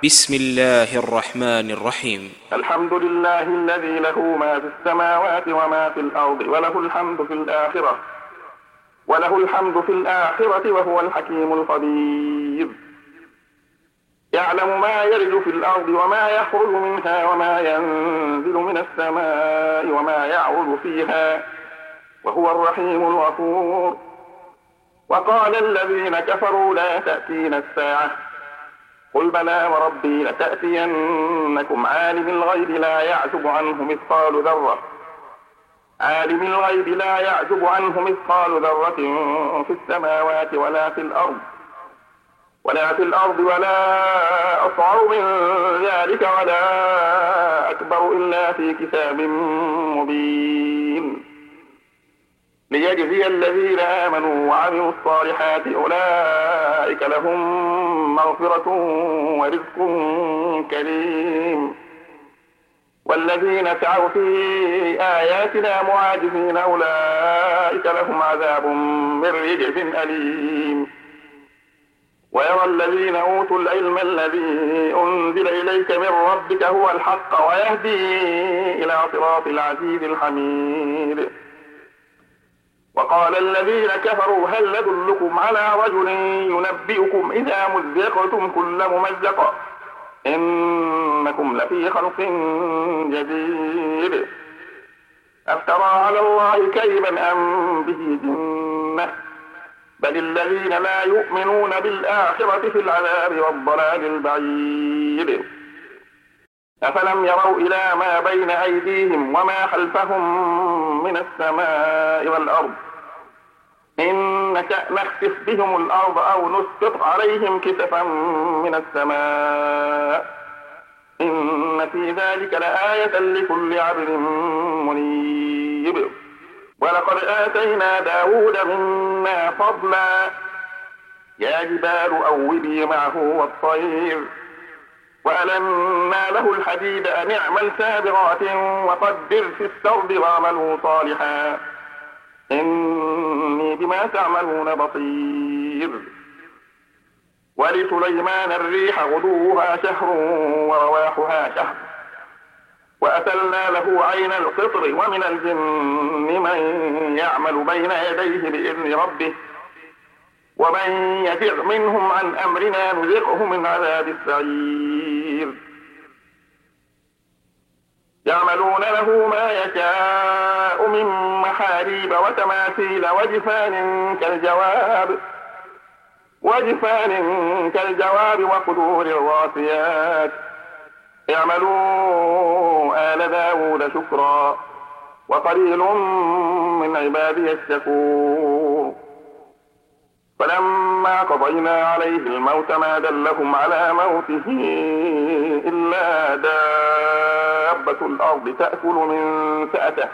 بسم الله الرحمن الرحيم. الحمد لله الذي له ما في السماوات وما في الأرض وله الحمد في الآخرة وهو الحكيم الخبير. يعلم ما يلج في الأرض وما يخرج منها وما ينزل من السماء وما يعرج فيها وهو الرحيم الغفور. وقال الذين كفروا لا تأتينا الساعة قل بلى وربي لتأتينكم عالم الغيب لا يعزب عنه مثقال ذرة في السماوات ولا في الأرض ولا أصغر من ذلك ولا أكبر إلا في كتاب مبين. ليجزي الذين آمنوا وعملوا الصالحات أولئك لهم مغفرة ورزق كريم. والذين سعوا في آياتنا معاجزين أولئك لهم عذاب من رجز أليم. ويرى الذين أوتوا العلم الذي أنزل إليك من ربك هو الحق ويهدي إلى صراط العزيز الحميد. وقال الذين كفروا هل ندلكم على رجل ينبئكم إذا مزقتم كل ممزق إنكم لفي خلق جديد. أفترى على الله كذبا أم به جنة بل الذين لا يؤمنون بالآخرة في العذاب والضلال البعيد. أفلم يروا إلى ما بين أيديهم وما خلفهم من السماء والأرض إن نشأ نخسف بهم الأرض أو نسقط عليهم كسفا من السماء إن في ذلك لآية لكل عبد منيب. ولقد آتينا داود منا فضلا يا جبال أوبي معه والطير وألنا له الحديد أن اعمل سابغات وقدر في السرد واعملوا صالحا إني بما تعملون بصير. ولسليمان الريح غدوها شهر ورواحها شهر وأسلنا له عين القطر ومن الجن من يعمل بين يديه بإذن ربه ومن يزغ منهم عن أمرنا نذقه من عذاب السعير. يعملون له ما يشاء من محاريب وتماثيل وجفان كالجواب وقدور الراسيات. اعملوا آل داود شكرا وقليل من عبادي الشكور. فلما قضينا عليه الموت ما دلهم على موته إلا دابة الأرض تأكل من سأته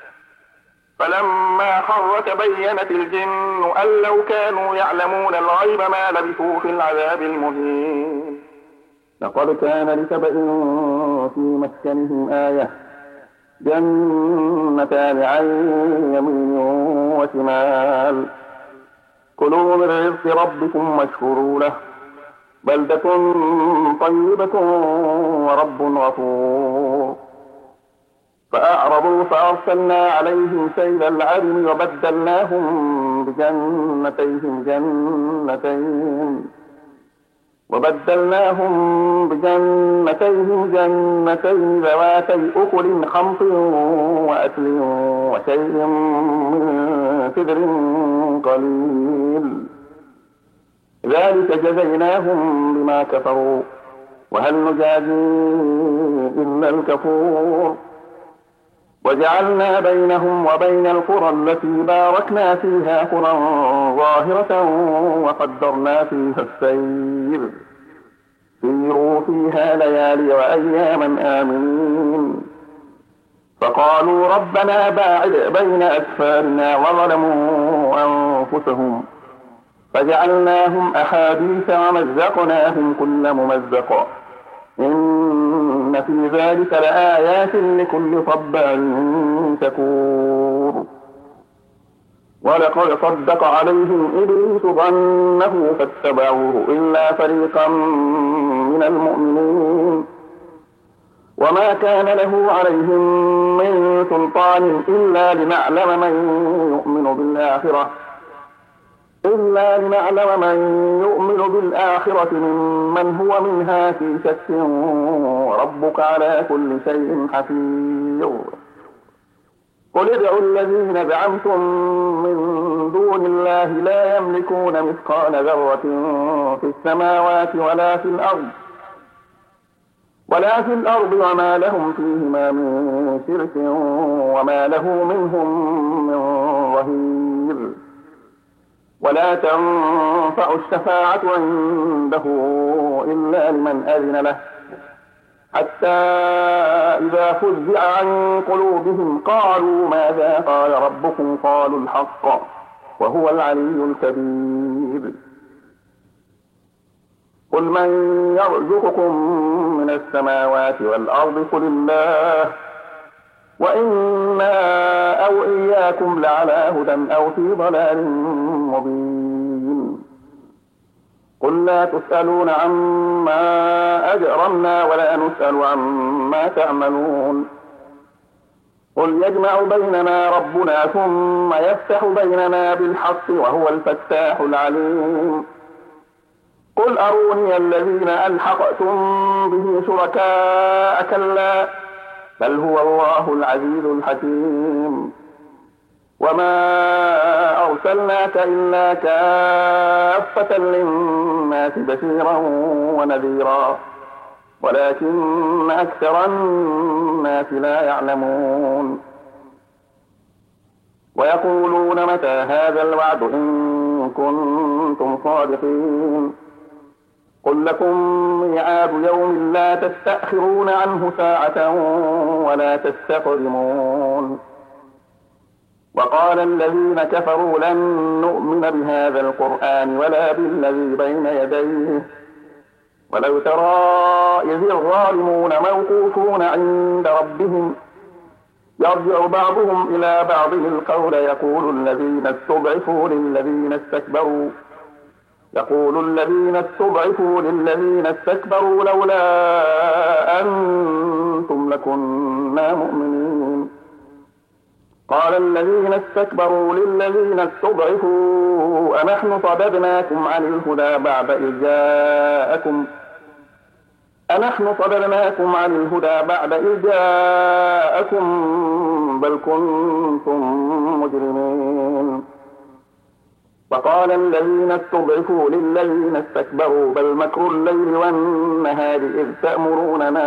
فلما خر تبينت الجن أن لو كانوا يعلمون الغيب ما لبثوا في العذاب المهين. لقد كان لسبإ في مسكنهم آية جنتان عن يمين وشمال كلوا من رزق ربكم واشكروا له بلدة طيبة ورب غفور. فأعرضوا فأرسلنا عليهم سيل العرم وبدلناهم بجنتيهم جنتين ذواتي أكل خمط وأكل وشيء من سدر قليل ذلك جزيناهم بما كفروا وهل نجازي إلا الكفور. وجعلنا بينهم وبين القرى التي باركنا فيها قرى ظاهرة وقدرنا فيها السير سيروا فيها ليالي وأياما آمنين. فقالوا ربنا باعد بين أسفارنا وظلموا أنفسهم فجعلناهم أحاديث ومزقناهم كل ممزق إن في ذلك لآيات لكل صبار شكور. ولقد صدق عليهم إبليس ظنه فاتبعوه إلا فريقا من المؤمنين وما كان له عليهم من سلطان إلا لنعلم من يؤمن بالآخرة ممن هو منها في شك وربك على كل شيء حفيظ. قل ادعوا الذين زعمتم من دون الله لا يملكون مثقال ذرة في السماوات ولا في الأرض وما لهم فيهما من شرك وما له منهم من ظهير. ولا تنفع الشفاعة عنده إلا لمن أذن له حتى إذا فزع عن قلوبهم قالوا ماذا قال ربكم قالوا الحق وهو العلي الكبير. قل من يرزقكم من السماوات والأرض قل الله وإنا أو إياكم لعلى هدى أو في ضلال مبين. قل لا تسألون عما أجرمنا ولا نسأل عما تعملون. قل يجمع بيننا ربنا ثم يفتح بيننا بالحق وهو الفتاح العليم. قل أروني الذين ألحقتم به شركاء كلا بل هو الله العزيز الحكيم. وما أرسلناك إلا كافة للناس بشيرا ونذيرا ولكن أكثر الناس لا يعلمون. ويقولون متى هذا الوعد إن كنتم صادقين. قل لكم ميعاد يوم لا تستأخرون عنه ساعة ولا تستقدمون. وقال الذين كفروا لن نؤمن بهذا القرآن ولا بالذي بين يديه ولو ترى إذ الظالمون موقوفون عند ربهم يرجع بعضهم إلى بعض القول يقول الذين استضعفوا للذين استكبروا لولا أنتم لكنا مؤمنين. قال الذين استكبروا للذين استضعفوا أنحن صددناكم عن الهدى بعد إذ جاءكم بل كنتم مجرمين. وقال الذين استضعفوا للذين استكبروا بل مكر الليل والنهار إذ تأمروننا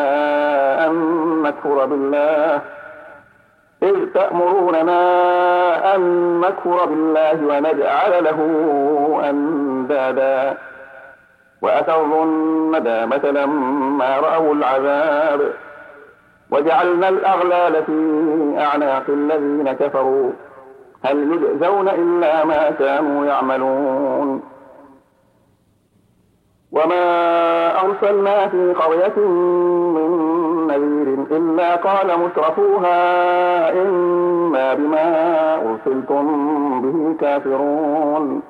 أن نكفر بالله ونجعل له أندادا وأسروا الندامة لما رأوا العذاب وجعلنا الأغلال في أعناق الذين كفروا هل يجزون إلا ما كانوا يعملون. وما أرسلنا في قرية من نذير إلا قال مترفوها إنا بما أرسلتم به كافرون.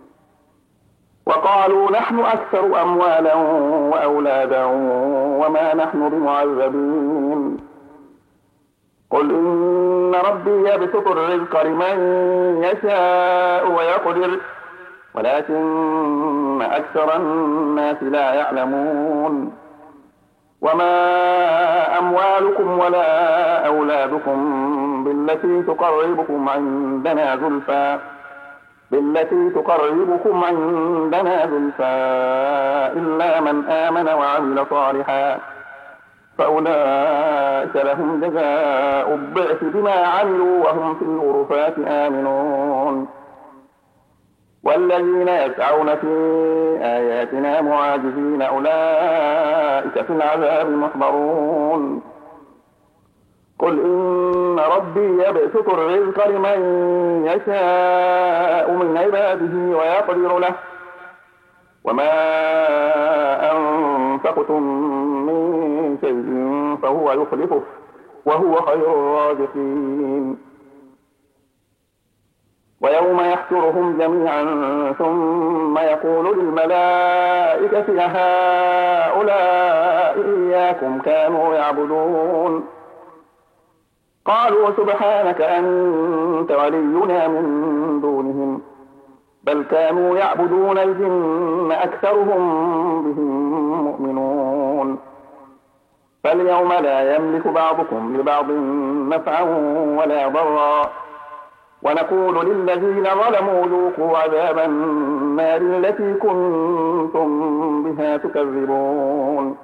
وقالوا نحن أكثر أموالا وأولادا وما نحن بمعذبين. قل إن ربي يبسط الرزق لمن يشاء ويقدر ولكن أكثر الناس لا يعلمون. وما أموالكم ولا أولادكم بالتي تقربكم عندنا زلفى إلا من آمن وعمل صالحا فأولئك لهم جزاء الضعف بما عملوا وهم في الغرفات آمنون. والذين يسعون في آياتنا معاجزين أولئك في العذاب محضرون. قل إن ربي يبسط الرزق لمن يشاء من عباده ويقدر له وما أنفقتم من شيء فهو يخلفه وهو خير الرازقين. ويوم يحشرهم جميعا ثم يقول للملائكة هؤلاء إياكم كانوا يعبدون قالوا سبحانك أنت ولينا من دونهم بل كانوا يعبدون الجن أكثرهم بهم مؤمنون فاليوم لا يملك بعضكم لبعض نفعا ولا ضرا ونقول للذين ظلموا ذوقوا عذاب النار التي كنتم بها تكذبون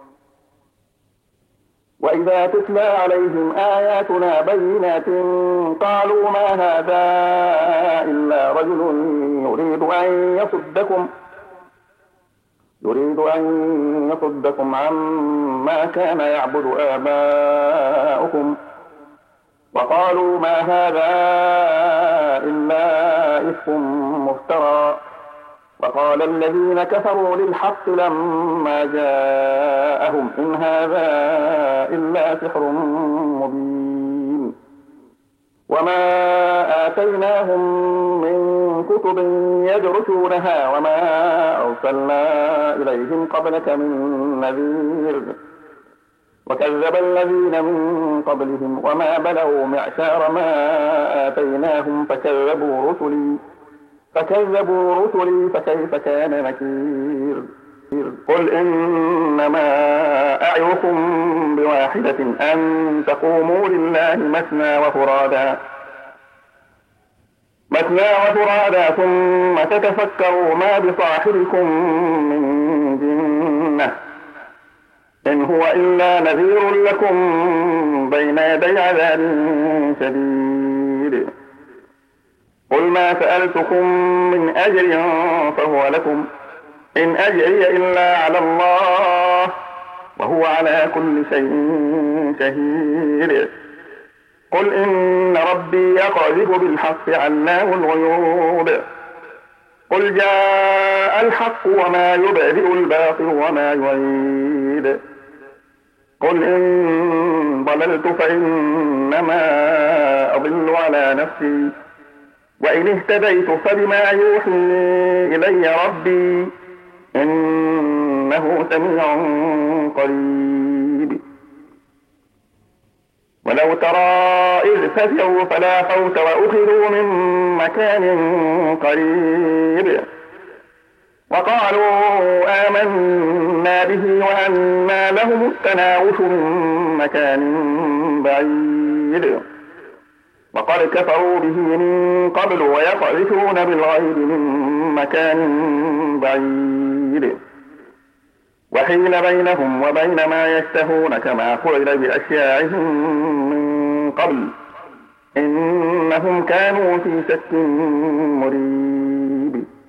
وإذا تتلى عليهم آياتنا بينات قالوا ما هذا إلا رجل يريد أن يصدكم عما كان يعبد آباؤكم وقالوا ما هذا إلا إفك مفترى وقال الذين كفروا للحق لما جاءهم إن هذا إلا سحر مبين وما آتيناهم من كتب يدرسونها وما أرسلنا إليهم قبلك من نذير وكذب الذين من قبلهم وما بلغوا معشار ما آتيناهم فكذبوا رسلي فكيف كان نكير قل إنما أعظكم بواحدة أن تقوموا لله مثنى وفرادا ثم تتفكروا ما بصاحبكم من جنة إن هو إلا نذير لكم بين يدي عذاب شديد قل ما سألتكم من أجر فهو لكم إن أجري إلا على الله وهو على كل شيء شهيد قل إن ربي يقذف بالحق علام الغيوب قل جاء الحق وما يبدئ الباطل وما يعيد قل إن ضللت فإنما أضل على نفسي وإن اهتديت فبما يوحي إلي ربي إنه سميع قريب ولو ترى إذ فزعوا فلا فوت وأخذوا من مكان قريب وقالوا آمنا به وأنى لهم التناوش من مكان بعيد وقد كفروا به من قبل ويقذفون بالغيب من مكان بعيد وحيل بينهم وبين ما يشتهون كما فعل بأشياعهم من قبل إنهم كانوا في شك مريب